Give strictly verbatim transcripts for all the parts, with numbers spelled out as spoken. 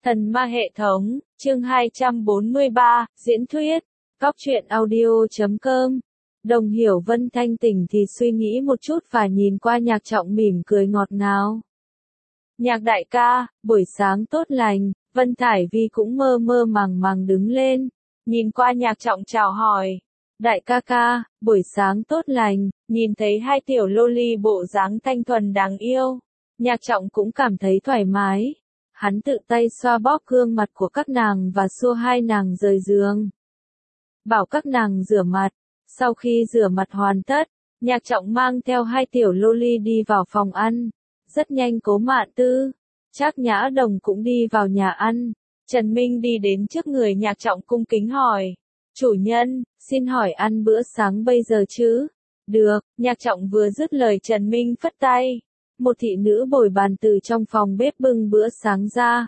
Thần ma hệ thống, chương hai trăm bốn mươi ba, diễn thuyết, Cóc truyện audio chấm com. Đồng Hiểu Vân thanh tỉnh thì suy nghĩ một chút và nhìn qua Nhạc Trọng mỉm cười ngọt ngào. Nhạc đại ca, buổi sáng tốt lành. Vân Thải Vi cũng mơ mơ màng màng đứng lên, nhìn qua Nhạc Trọng chào hỏi. Đại ca ca, buổi sáng tốt lành. Nhìn thấy hai tiểu loli bộ dáng thanh thuần đáng yêu, Nhạc Trọng cũng cảm thấy thoải mái. Hắn tự tay xoa bóp gương mặt của các nàng và xua hai nàng rời giường. Bảo các nàng rửa mặt. Sau khi rửa mặt hoàn tất, Nhạc Trọng mang theo hai tiểu loli đi vào phòng ăn. Rất nhanh Cố Mạn Tư, Trác Nhã Đồng cũng đi vào nhà ăn. Trần Minh đi đến trước người Nhạc Trọng cung kính hỏi. Chủ nhân, xin hỏi ăn bữa sáng bây giờ chứ? Được, Nhạc Trọng vừa dứt lời Trần Minh phất tay. Một thị nữ bồi bàn từ trong phòng bếp bưng bữa sáng ra.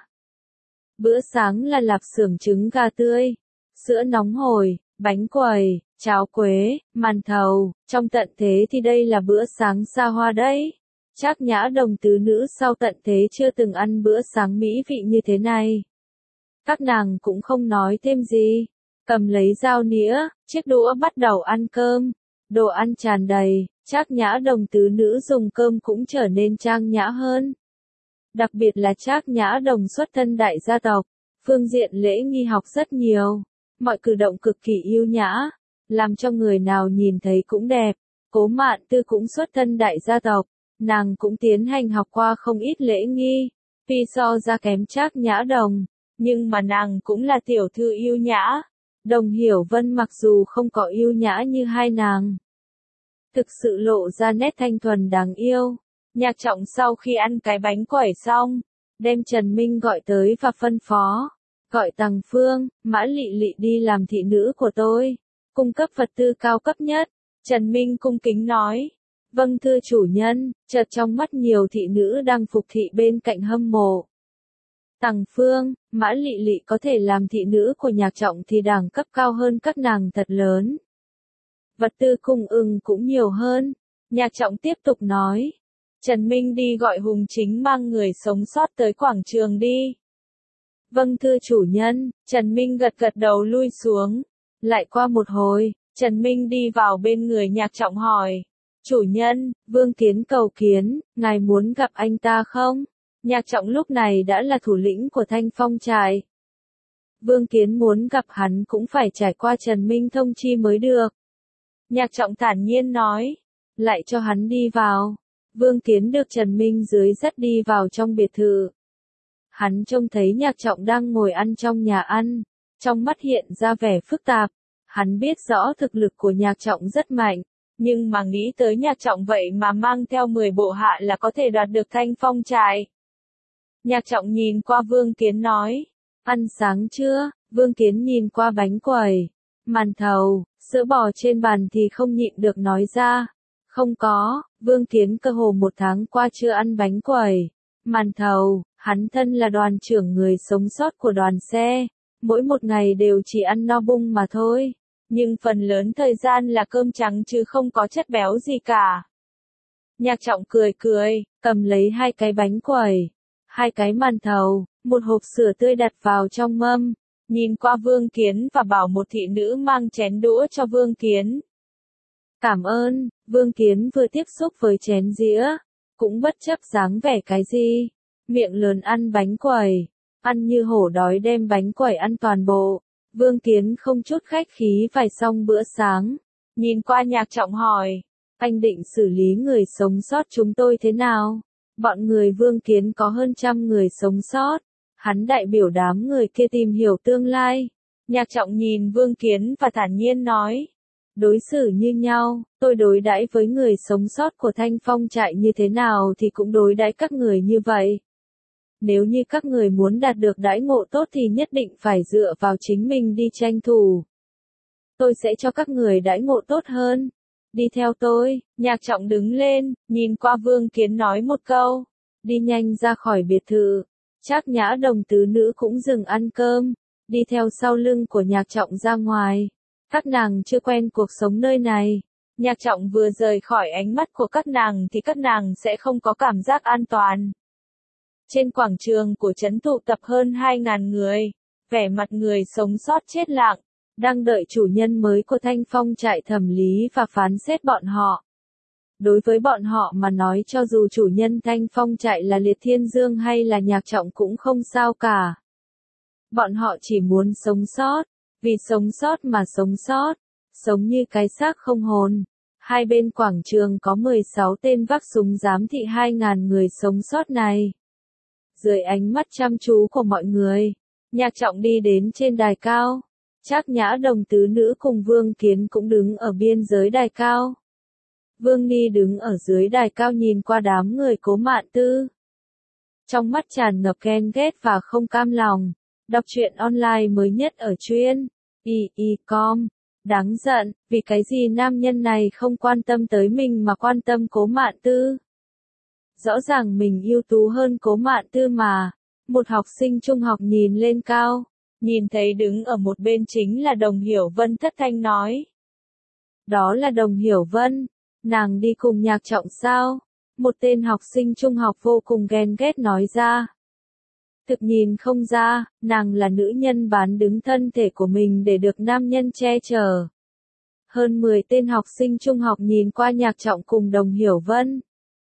Bữa sáng là lạp xưởng trứng gà tươi, sữa nóng hổi, bánh quẩy, cháo quế, màn thầu. Trong tận thế thì đây là bữa sáng xa hoa đấy. Trác Nhã Đồng tứ nữ sau tận thế chưa từng ăn bữa sáng mỹ vị như thế này. Các nàng cũng không nói thêm gì. Cầm lấy dao nĩa, chiếc đũa bắt đầu ăn cơm. Đồ ăn tràn đầy, Trác Nhã Đồng tứ nữ dùng cơm cũng trở nên trang nhã hơn. Đặc biệt là Trác Nhã Đồng xuất thân đại gia tộc, phương diện lễ nghi học rất nhiều, mọi cử động cực kỳ yêu nhã, làm cho người nào nhìn thấy cũng đẹp. Cố Mạn Tư cũng xuất thân đại gia tộc, nàng cũng tiến hành học qua không ít lễ nghi, tuy so ra kém Trác Nhã Đồng, nhưng mà nàng cũng là tiểu thư yêu nhã. Đồng Hiểu Vân mặc dù không có yêu nhã như hai nàng, thực sự lộ ra nét thanh thuần đáng yêu. Nhạc Trọng sau khi ăn cái bánh quẩy xong, đem Trần Minh gọi tới và phân phó, gọi Tằng Phương, Mã Lị Lị đi làm thị nữ của tôi, cung cấp vật tư cao cấp nhất. Trần Minh cung kính nói, vâng thưa chủ nhân. Chợt trong mắt nhiều thị nữ đang phục thị bên cạnh hâm mộ. Tằng Phương, Mã Lị Lị có thể làm thị nữ của Nhạc Trọng thì đẳng cấp cao hơn các nàng thật lớn. Vật tư cung ứng cũng nhiều hơn. Nhạc Trọng tiếp tục nói. Trần Minh đi gọi Hùng Chính mang người sống sót tới quảng trường đi. Vâng thưa chủ nhân. Trần Minh gật gật đầu lui xuống. Lại qua một hồi, Trần Minh đi vào bên người Nhạc Trọng hỏi. Chủ nhân, Vương Kiến cầu kiến, ngài muốn gặp anh ta không? Nhạc Trọng lúc này đã là thủ lĩnh của Thanh Phong trại. Vương Kiến muốn gặp hắn cũng phải trải qua Trần Minh thông chi mới được. Nhạc Trọng thản nhiên nói. Lại cho hắn đi vào. Vương Kiến được Trần Minh dưới dắt đi vào trong biệt thự. Hắn trông thấy Nhạc Trọng đang ngồi ăn trong nhà ăn. Trong mắt hiện ra vẻ phức tạp. Hắn biết rõ thực lực của Nhạc Trọng rất mạnh. Nhưng mà nghĩ tới Nhạc Trọng vậy mà mang theo mười bộ hạ là có thể đoạt được Thanh Phong trại. Nhạc Trọng nhìn qua Vương Kiến nói. Ăn sáng chưa? Vương Kiến nhìn qua bánh quẩy, màn thầu, sữa bò trên bàn thì không nhịn được nói ra. Không có. Vương Kiến cơ hồ một tháng qua chưa ăn bánh quẩy, màn thầu. Hắn thân là đoàn trưởng người sống sót của đoàn xe, mỗi một ngày đều chỉ ăn no bung mà thôi. Nhưng phần lớn thời gian là cơm trắng chứ không có chất béo gì cả. Nhạc Trọng cười cười, cầm lấy hai cái bánh quẩy, hai cái màn thầu, một hộp sữa tươi đặt vào trong mâm, nhìn qua Vương Kiến và bảo một thị nữ mang chén đũa cho Vương Kiến. Cảm ơn. Vương Kiến vừa tiếp xúc với chén dĩa, cũng bất chấp dáng vẻ cái gì, miệng lớn ăn bánh quẩy, ăn như hổ đói đem bánh quẩy ăn toàn bộ. Vương Kiến không chút khách khí vài xong bữa sáng, nhìn qua Nhạc Trọng hỏi, anh định xử lý người sống sót chúng tôi thế nào? Bọn người Vương Kiến có hơn trăm người sống sót, hắn đại biểu đám người kia tìm hiểu tương lai. Nhạc Trọng nhìn Vương Kiến và thản nhiên nói, đối xử như nhau, tôi đối đãi với người sống sót của Thanh Phong trại như thế nào thì cũng đối đãi các người như vậy. Nếu như các người muốn đạt được đãi ngộ tốt thì nhất định phải dựa vào chính mình đi tranh thủ. Tôi sẽ cho các người đãi ngộ tốt hơn. Đi theo tôi. Nhạc Trọng đứng lên, nhìn qua Vương Kiến nói một câu, đi nhanh ra khỏi biệt thự. Trác Nhã Đồng tứ nữ cũng dừng ăn cơm, đi theo sau lưng của Nhạc Trọng ra ngoài. Các nàng chưa quen cuộc sống nơi này. Nhạc Trọng vừa rời khỏi ánh mắt của các nàng thì các nàng sẽ không có cảm giác an toàn. Trên quảng trường của trấn tụ tập hơn hai ngàn người, vẻ mặt người sống sót chết lặng, đang đợi chủ nhân mới của Thanh Phong trại thẩm lý và phán xét bọn họ. Đối với bọn họ mà nói, cho dù chủ nhân Thanh Phong trại là Liệt Thiên Dương hay là Nhạc Trọng cũng không sao cả. Bọn họ chỉ muốn sống sót, vì sống sót mà sống sót, sống như cái xác không hồn. Hai bên quảng trường có mười sáu tên vác súng giám thị hai ngàn người sống sót này. Dưới ánh mắt chăm chú của mọi người, Nhạc Trọng đi đến trên đài cao. Trác Nhã đồng tứ nữ cùng Vương Kiến cũng đứng ở biên giới đài cao. Vương Ni đứng ở dưới đài cao nhìn qua đám người Cố Mạn Tư. Trong mắt tràn ngập ghen ghét và không cam lòng. Đọc truyện online mới nhất ở chuyên y y chấm com. Đáng giận, vì cái gì nam nhân này không quan tâm tới mình mà quan tâm Cố Mạn Tư. Rõ ràng mình ưu tú hơn Cố Mạn Tư mà. Một học sinh trung học nhìn lên cao, nhìn thấy đứng ở một bên chính là Đồng Hiểu Vân thất thanh nói. Đó là Đồng Hiểu Vân, nàng đi cùng Nhạc Trọng sao? Một tên học sinh trung học vô cùng ghen ghét nói ra. Thực nhìn không ra, nàng là nữ nhân bán đứng thân thể của mình để được nam nhân che chở. Hơn mười tên học sinh trung học nhìn qua Nhạc Trọng cùng Đồng Hiểu Vân.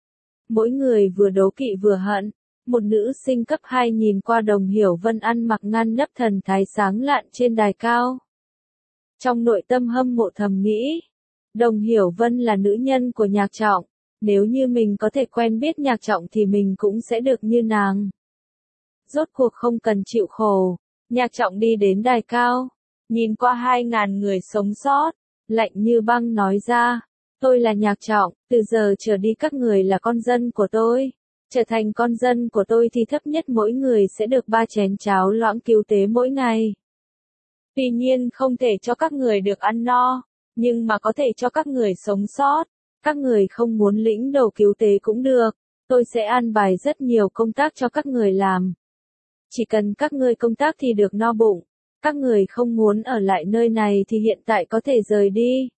Mỗi người vừa đố kỵ vừa hận. Một nữ sinh cấp hai nhìn qua Đồng Hiểu Vân ăn mặc ngăn nắp thần thái sáng lạn trên đài cao. Trong nội tâm hâm mộ thầm nghĩ, Đồng Hiểu Vân là nữ nhân của Nhạc Trọng, nếu như mình có thể quen biết Nhạc Trọng thì mình cũng sẽ được như nàng. Rốt cuộc không cần chịu khổ, Nhạc Trọng đi đến đài cao, nhìn qua hai ngàn người sống sót, lạnh như băng nói ra, tôi là Nhạc Trọng, từ giờ trở đi các người là con dân của tôi. Trở thành con dân của tôi thì thấp nhất mỗi người sẽ được ba chén cháo loãng cứu tế mỗi ngày. Tuy nhiên không thể cho các người được ăn no, nhưng mà có thể cho các người sống sót. Các người không muốn lĩnh đồ cứu tế cũng được, tôi sẽ an bài rất nhiều công tác cho các người làm. Chỉ cần các người công tác thì được no bụng. Các người không muốn ở lại nơi này thì hiện tại có thể rời đi.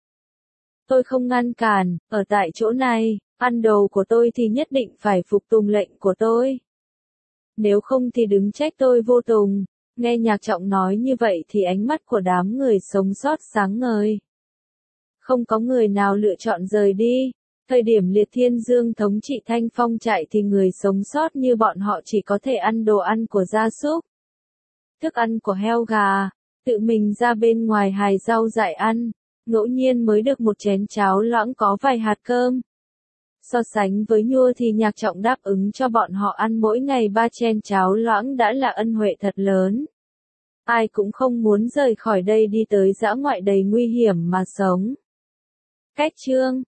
Tôi không ngăn cản, ở tại chỗ này. Ăn đồ của tôi thì nhất định phải phục tùng lệnh của tôi. Nếu không thì đừng trách tôi vô tùng. Nghe Nhạc Trọng nói như vậy thì ánh mắt của đám người sống sót sáng ngời. Không có người nào lựa chọn rời đi. Thời điểm Liệt Thiên Dương thống trị Thanh Phong trại thì người sống sót như bọn họ chỉ có thể ăn đồ ăn của gia súc. Thức ăn của heo gà, tự mình ra bên ngoài hái rau dại ăn, ngẫu nhiên mới được một chén cháo loãng có vài hạt cơm. So sánh với Nhua thì Nhạc Trọng đáp ứng cho bọn họ ăn mỗi ngày ba chén cháo loãng đã là ân huệ thật lớn. Ai cũng không muốn rời khỏi đây đi tới dã ngoại đầy nguy hiểm mà sống. Cách chương